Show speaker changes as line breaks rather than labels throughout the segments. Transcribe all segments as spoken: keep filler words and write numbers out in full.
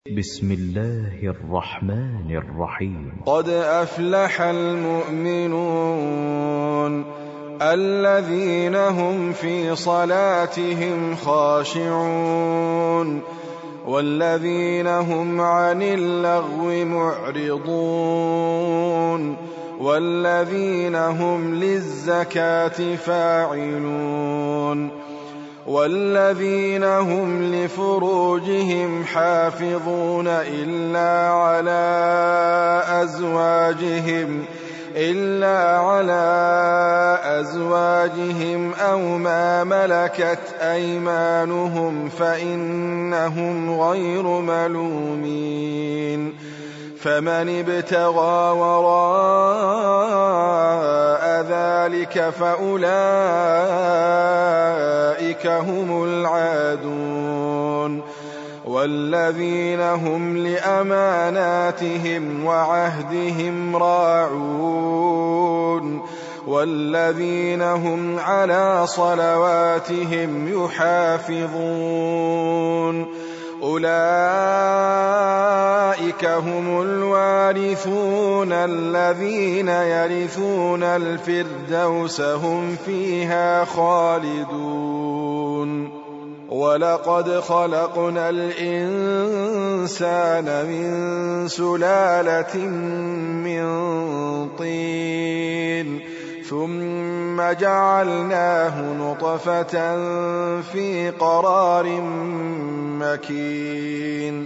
بسم الله الرحمن الرحيم.
قد أفلح المؤمنون الذين هم في صلاتهم خاشعون والذين هم عن اللغو معرضون والذين هم للزكاة فاعلون والذين هم لفروجهم حافظون إلا على أزواجهم إلا على أزواجهم أو ما ملكت أيمانهم فإنهم غير ملومين فمن ابتغى وراء ذلك فأولئك هم العادون والذين هم لأماناتهم وعهدهم راعون والذين هم على صلواتهم يحافظون أولئك هم الوارثون الذين يرثون الفردوس هم فيها خالدون ولقد خلقنا الإنسان من سلالة من طين ثم جعلناه نطفة في قرار مكين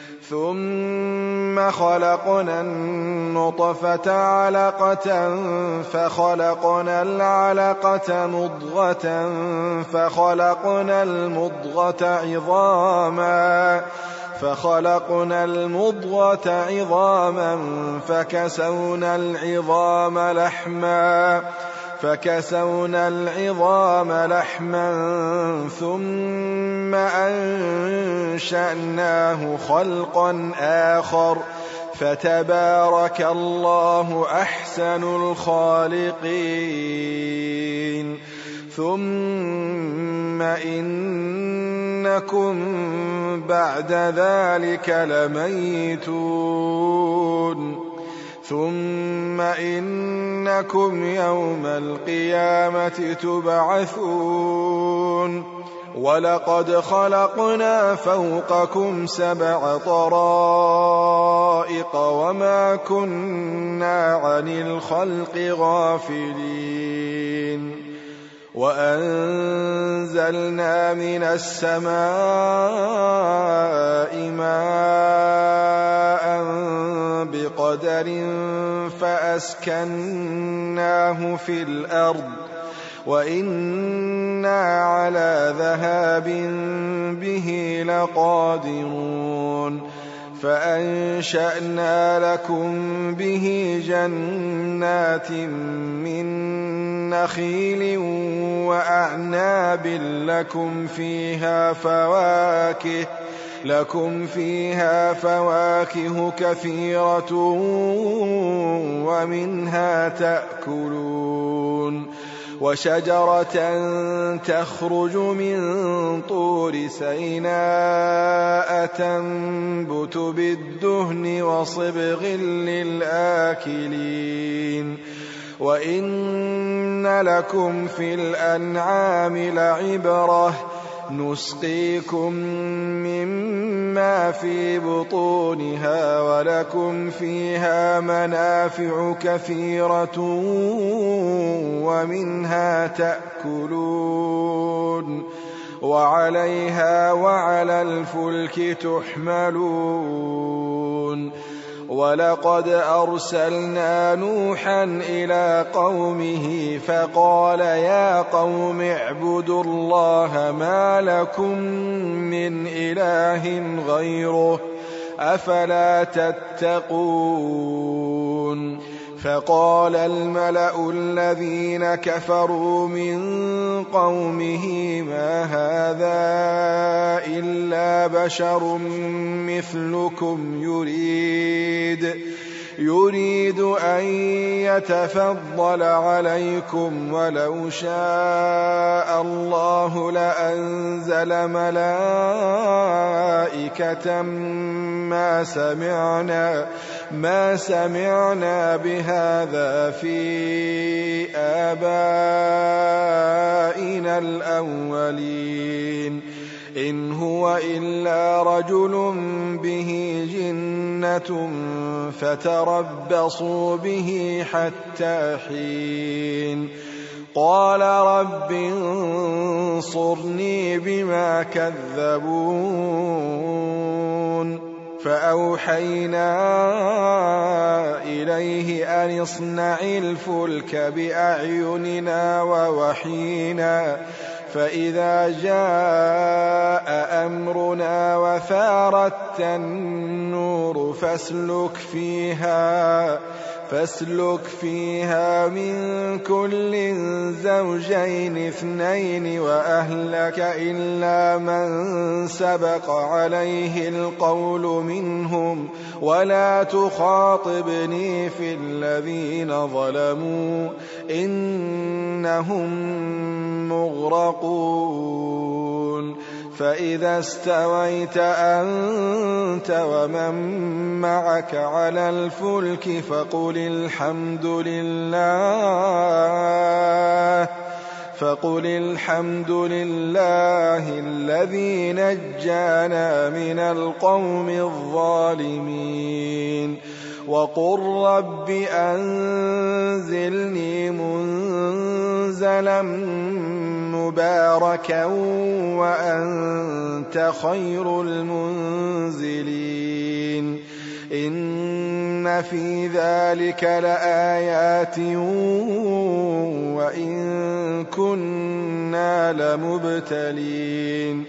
ثم خلقنا النطفة علقة فخلقنا العلقة مضغة فخلقنا المضغة عظاما فخلقنا المضغة عظاما فكسونا العظام لحما فكسونا العظام لحما ثم أنشأناه خلقا آخر فتبارك الله أحسن الخالقين ثم إنكم بعد ذلك لميتون ثم إنكم يوم القيامة تبعثون ولقد خلقنا فوقكم سبع طرائق وما كنا عن الخلق غافلين وأنزلنا من السماء ماء بقدر فأسكناه في الأرض وإنا على ذهاب به لقادرون فأنشأنا لكم به جنات من نخيل وأعناب لكم فيها فواكه لكم فيها فواكه كثيرة ومنها تأكلون وشجرة تخرج من طور سيناء تنبت بالدهن وصبغ للآكلين وإن لكم في الأنعام لعبرة نسقيكم مما في بطونها ولكم فيها منافع كثيرة ومنها تأكلون وعليها وعلى الفلك تحملون ولقد أرسلنا نوحا إلى قومه فقال يا قوم اعبدوا الله ما لكم من إله غيره أفلا تتقون فقال الملأ الذين كفروا من قومه ما هذا إلا بشر مثلكم يريد يريد أن يتفضل عليكم ولو شاء الله لأنزل ملائكة ما سمعنا ما سمعنا بهذا في آبائنا الأولين إن هو إلا رجل به جنة فتربصوا به حتى حين قال رب انصرني بما كذبون فأوحينا إليه أن اصنع الفلك بأعيننا ووحينا فإذا جاء أمرنا وفارت النور فاسلك فيها فاسلك فيها من كل زوجين اثنين وأهلك إلا من سبق عليه القول منهم ولا تخاطبني في الذين ظلموا إنهم مغرقون فإذا استويت أنت ومن معك على الفلك فقل الحمد لله فقل الحمد لله الذي نجانا من القوم الظالمين وقل رب أنزلني منزلا مباركا وأنت خير المنزلين إن في ذلك لآيات وإن كنا لمبتلين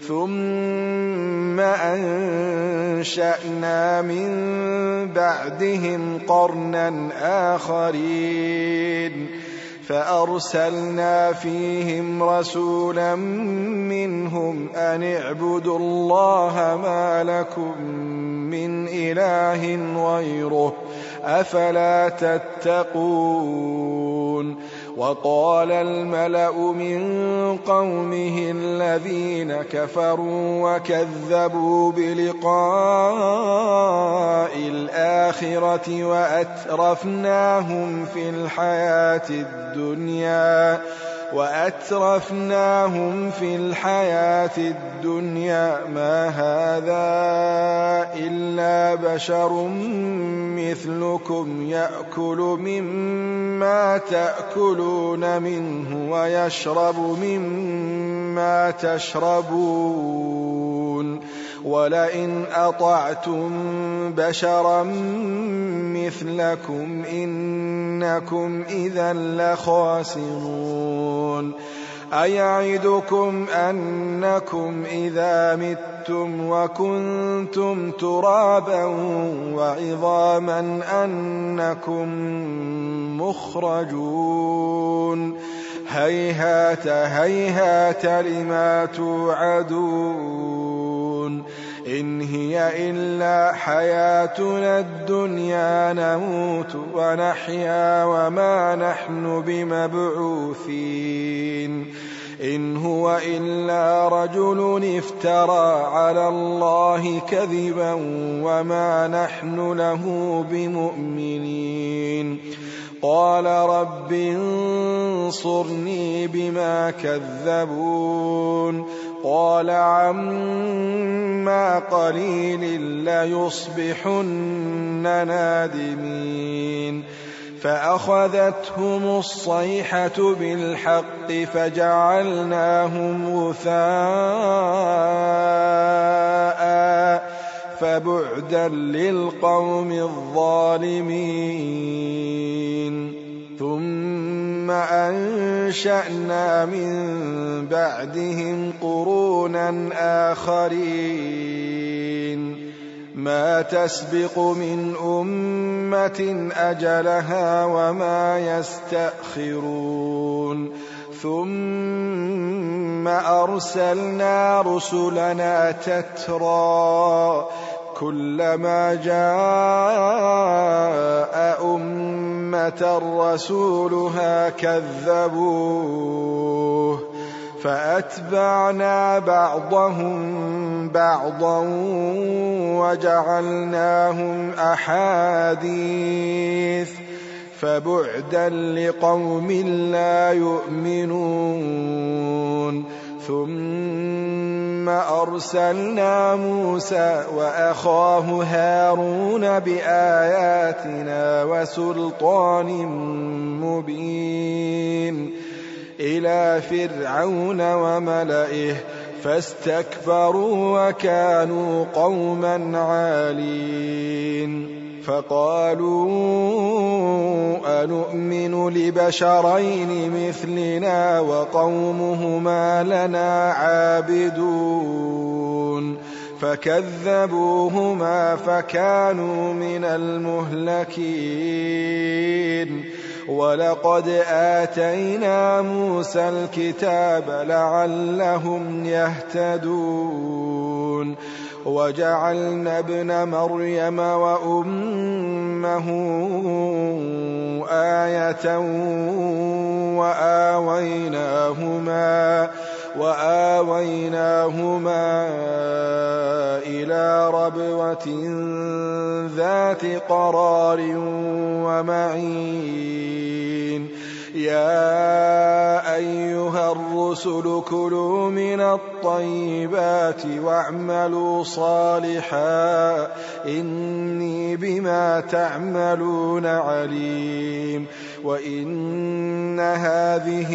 ثم أنشأنا من بعدهم قرنا آخرين فأرسلنا فيهم رسولا منهم أن اعبدوا الله ما لكم من إله غيره أفلا تتقون وقال الملأ من قومه الذين كفروا وكذبوا بلقاء الآخرة وأترفناهم في الحياة الدنيا وأترفناهم في الحياة الدنيا ما هذا إلا بشر مثلكم يأكل مما تأكلون منه ويشرب مما تشربون ولئن أطعتم بشرا مثلكم إنكم إذا لخاسرون أيعدكم أنكم إذا متم وكنتم ترابا وعظاما أنكم مخرجون هيهات هيهات لما توعدون إن هي إلا حياتنا الدنيا نموت ونحيا وما نحن بمبعوثين إن هو إلا رجل افترى على الله كذبا وما نحن له بمؤمنين قال رب انصرني بما كذبون قال عما قليل ليصبحن نادمين فأخذتهم الصيحة بالحق فجعلناهم غثاء فبعدا للقوم الظالمين ثم أنشأنا من بعدهم قرونا آخرين ما تسبق من أمة أجلها وما يستأخرون ثم أرسلنا رسلنا تترى كلما جاء أمة رسولها كذبوه فأتبعنا بعضهم بعضا وجعلناهم أحاديث فبعدا لقوم لا يؤمنون ثم أرسلنا موسى وأخاه هارون بآياتنا وسلطان مبين إلى فرعون وملئه فاستكبروا وكانوا قوما عالين فقالوا أنؤمن لبشرين مثلنا وقومهما لنا عابدون فكذبوهما فكانوا من المهلكين ولقد آتينا موسى الكتاب لعلهم يهتدون وجعلنا ابن مريم وأمه آية وآويناهما وآويناهما إلى ربوة ذات قرار ومعين يا أيها الرسل كلوا من الطيبات واعملوا صالحا إني بما تعملون عليم وإن هذه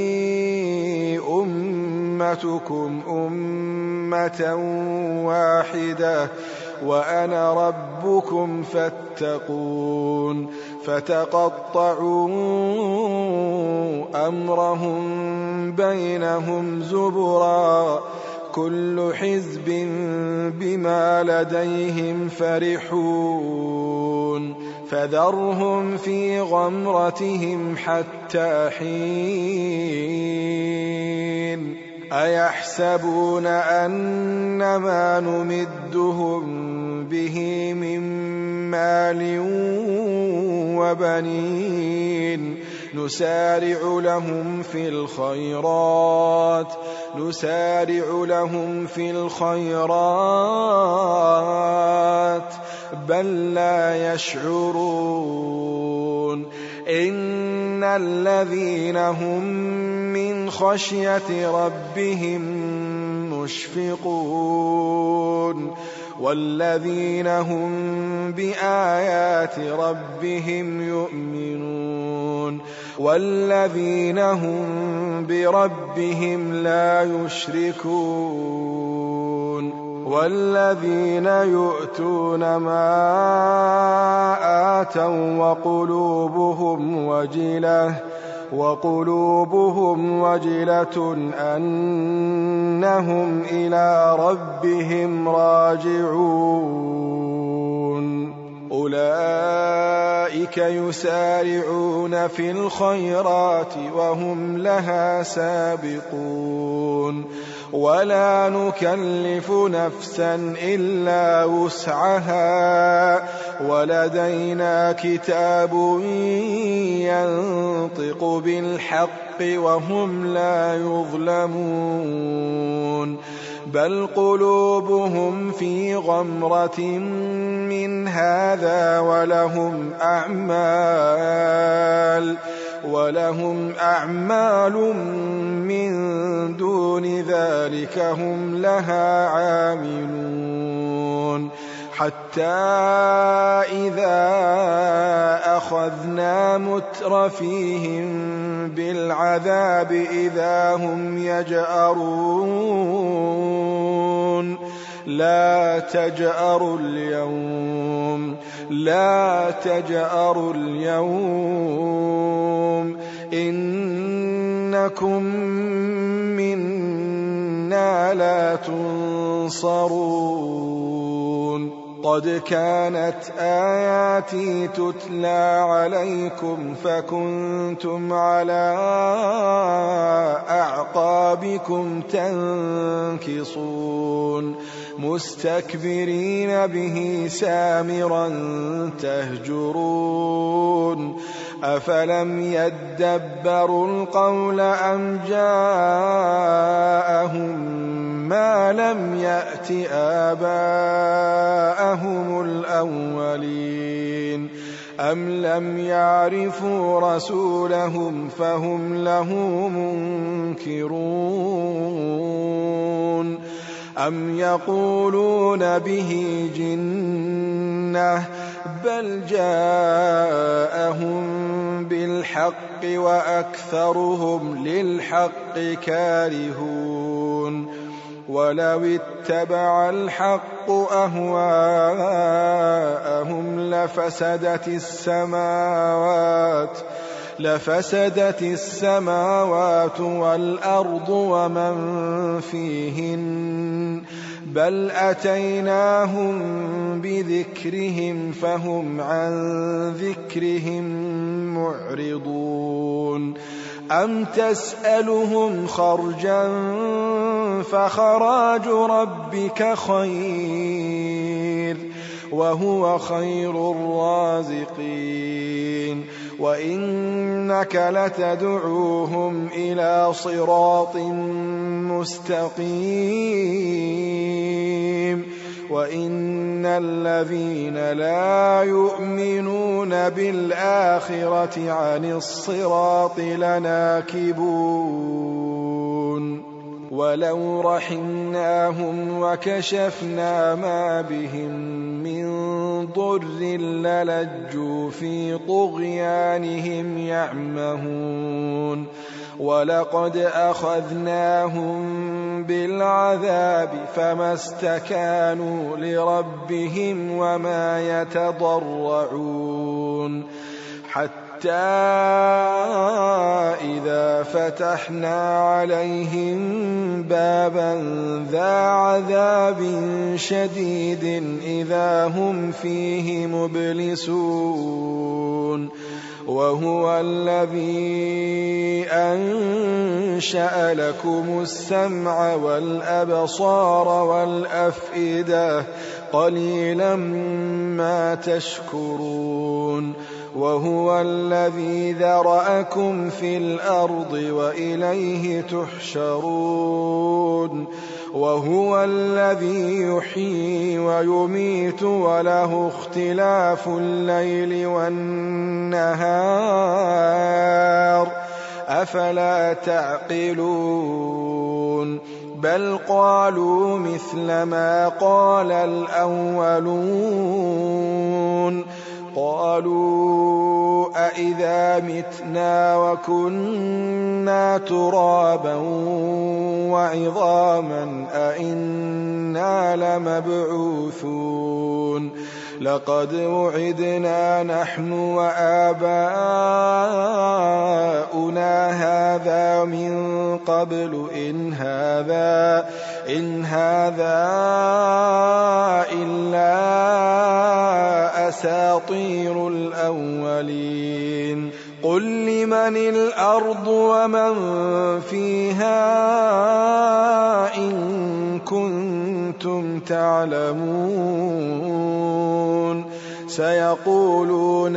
أمتكم أمة واحدة وأنا ربكم فاتقون فتقطعوا أمرهم بينهم زبرا كل حزب بما لديهم فرحون فذرهم في غمرتهم حتى حين أيحسبون أنما نمدهم به من مال وبنين نسارع لهم في الخيرات نسارع لهم في الخيرات بل لا يشعرون إن الذين هم من خشية ربهم مشفقون والذين هم بآيات ربهم يؤمنون والذين هم بربهم لا يشركون والذين يؤتون ما آتوا وقلوبهم وجلة وقلوبهم وجلة أنهم إلى ربهم راجعون أولئك يسارعون في الخيرات وهم لها سابقون ولا نكلف نفسا إلا وسعها ولدينا كتاب ينطق بالحق وهم لا يظلمون بل قلوبهم في غمرة من هذا ولهم أعمال ولهم أعمال من دون ذلك هم لها عاملون حتى إذا أخذنا مترفيهم بالعذاب إذا هم يجأرون لا تجأروا اليوم لا تجأروا اليوم إنكم منا لا تنصرون قد كانت آياتي تتلى عليكم فكنتم على أعقابكم تنكصون مستكبرين به سامرا تهجرون أفلم يدبروا القول أم جاءهم ما لم يأت آباءهم الأولين أم لم يعرفوا رسولهم فهم له منكرون أم يقولون به جنة بل جاءهم بالحق وأكثرهم للحق كارهون ولو اتبع الحق أهواءهم لفسدت السماوات لفسدت السماوات والأرض ومن فيهن بل أتيناهم بذكرهم فهم عن ذكرهم معرضون أم تسألهم خرجا فخراج ربك خير وهو خير الرازقين وإنك لتدعوهم إلى صراط مستقيم وإن الذين لا يؤمنون بالآخرة عن الصراط لناكبون ولو رحمناهم وكشفنا ما بهم من ضر للجوا في طغيانهم يعمهون ولقد أخذناهم بالعذاب فما استكانوا لربهم وما يتضرعون حتى إذا فتحنا عليهم بابا ذا عذاب شديد إذا هم فيه مبلسون وهو الذي أنشأ لكم السمع والأبصار والأفئدة قليلا ما تشكرون وهو الذي ذرأكم في الأرض وإليه تحشرون وهو الذي يحيي ويميت وله اختلاف الليل والنهار أفلا تعقلون بل قالوا مثل ما قال الأولون قالوا أئذا متنا وكنا ترابا وعظاما أئنا لمبعوثون لقد وعدنا نحن وآباؤنا هذا من قبل إن هذا إن هذا إلا أساطير الأولين قل لمن الأرض ومن فيها إن كنتم تعلمون سيقولون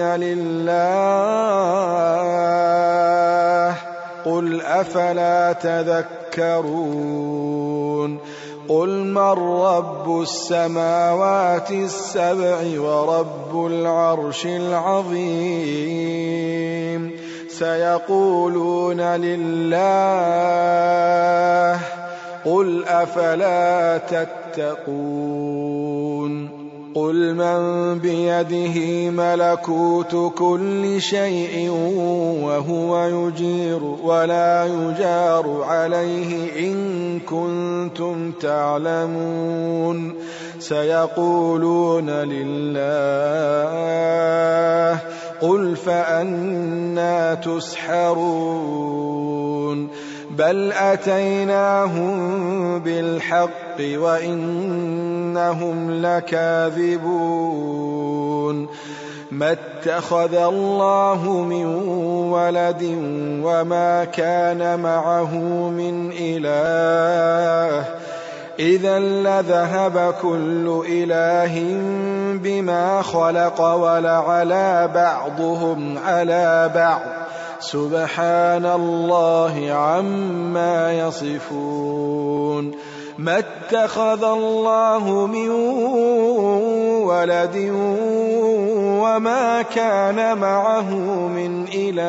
لله قل أفلا تذكرون قل من رب السماوات السبع ورب العرش العظيم سيقولون لله قل أفلا تتقون قل من بيده ملكوت كل شيء وهو يجير ولا يجار عليه إن كنتم تعلمون سيقولون لله قل فأنى تسحرون بل أتيناهم بالحق وإنهم لكاذبون ما اتخذ الله من ولد وما كان معه من إله إذا لذهب كل إله بما خلق ولعلى بعضهم على بعض سبحان الله عما يصفون ما اتخذ الله من ولد وما كان معه من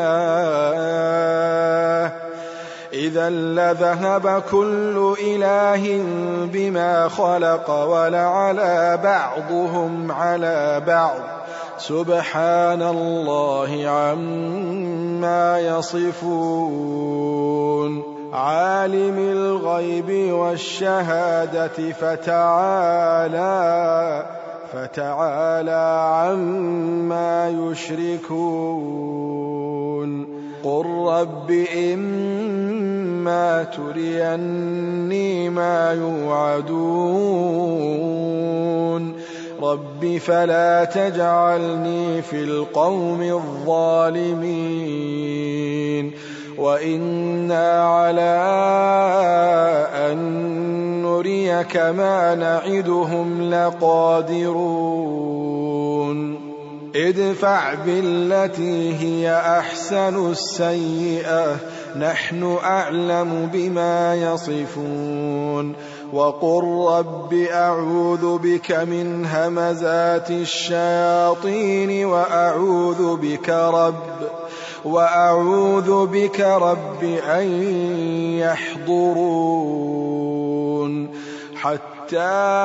إله إذا لذهب كل إله بما خلق ولعلى بعضهم على بعض سبحان الله عما يصفون عالم الغيب والشهادة فتعالى فتعالى عما يشركون قل رب إما تريني ما يوعدون رب فلا تجعلني في القوم الظالمين وإنا على أن نريك ما نعدهم لقادرون ادفع بالتي هي أحسن السيئة نحن أعلم بما يصفون وقل رب أعوذ بك من همزات الشياطين وأعوذ بك رب وأعوذ بك رب أن يحضرون حتى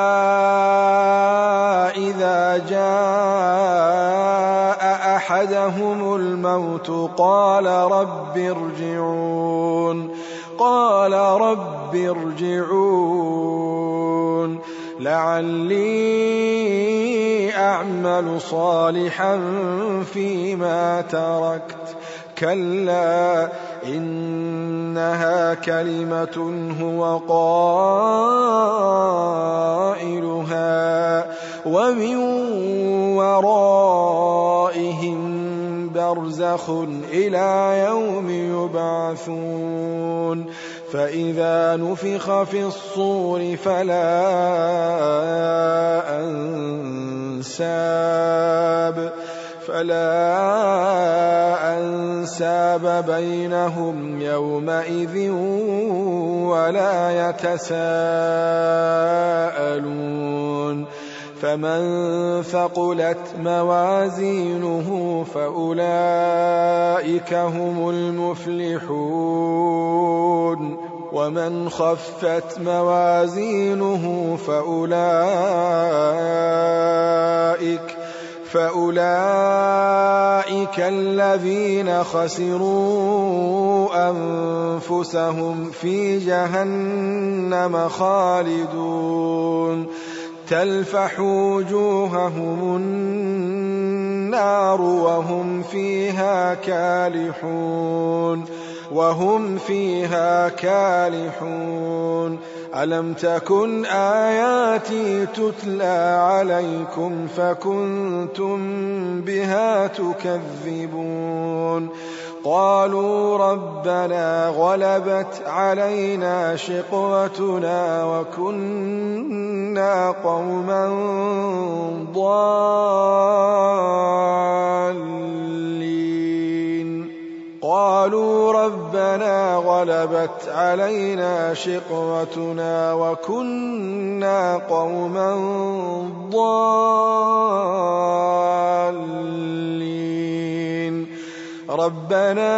إذا جاء أحدهم الموت قال رب ارجعون قال رب ارجعون لعلي أعمل صالحا فيما تركت كلا إنها كلمة هو قائلها ومن ورائهم برزخ إلى يوم يبعثون فإذا نفخ في الصور فلا أنساب فلا أنساب بينهم يومئذ ولا يتساءلون فمن ثقلت موازينه فأولئك هم المفلحون ومن خفت موازينه فأولئك فأولئك الذين خسروا أنفسهم في جهنم خالدون تلفح وجوههم النار وهم فيها كالحون وهم فيها كالحون ألم تكن آياتي تتلى عليكم فكنتم بها تكذبون قالوا ربنا غلبت علينا شقوتنا وكنا قوما ضالين قالوا ربنا غلبت علينا شقوتنا وكنا قوما ضالين ربنا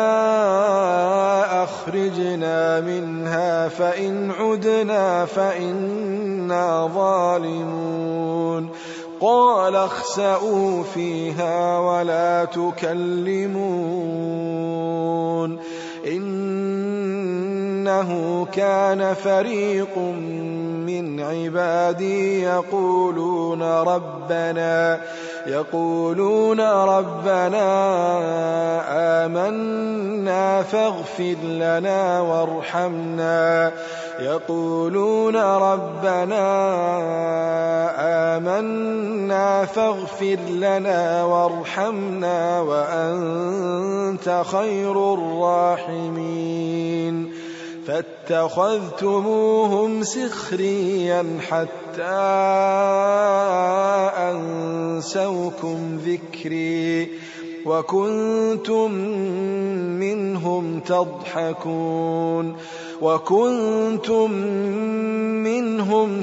أخرجنا منها فإن عدنا فإنا ظالمون قال اخسئوا فيها ولا تكلمون إنه كان فريق من عبادي يقولون ربنا يقولون ربنا آمنا فاغفر لنا وارحمنا يقولون ربنا آمنا فاغفر لنا وارحمنا وأنت خير الراحمين فاتخذتموهم سخريا حتى أنسوكم ذكري وكنتم منهم تضحكون وكنتم منهم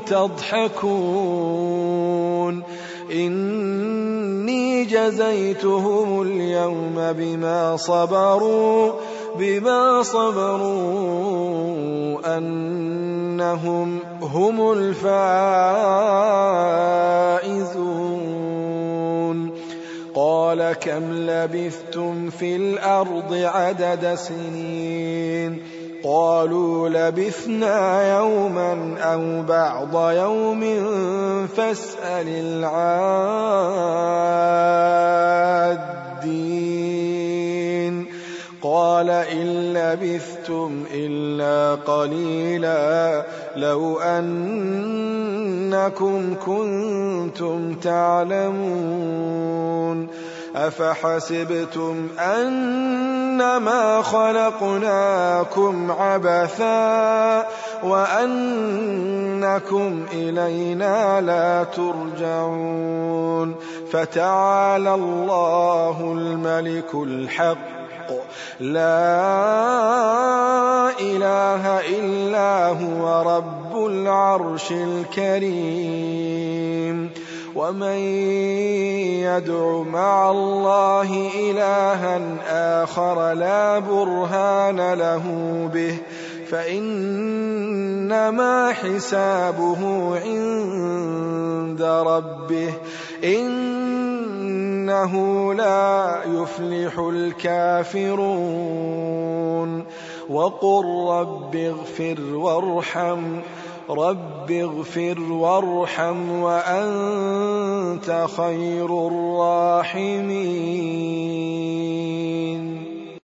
تضحكون إني جزيتهم اليوم بما صبروا بما صبروا أنهم هم الفائزون قال كم لبثتم في الأرض عدد سنين قالوا لبثنا يوما أو بعض يوم فاسأل العادين قال إن لبثتم إلا قليلا لو أنكم كنتم تعلمون أفحسبتم أنما خلقناكم عبثا وأنكم إلينا لا ترجعون فتعالى الله الملك الحق لا إله إلا هو رب العرش الكريم ومن يدع مع الله إلها آخر لا برهان له به فإنما حسابه عند ربه إنه لا يفلح الكافرون وقل رب اغفر وارحم رب اغفر وارحم وأنت خير الراحمين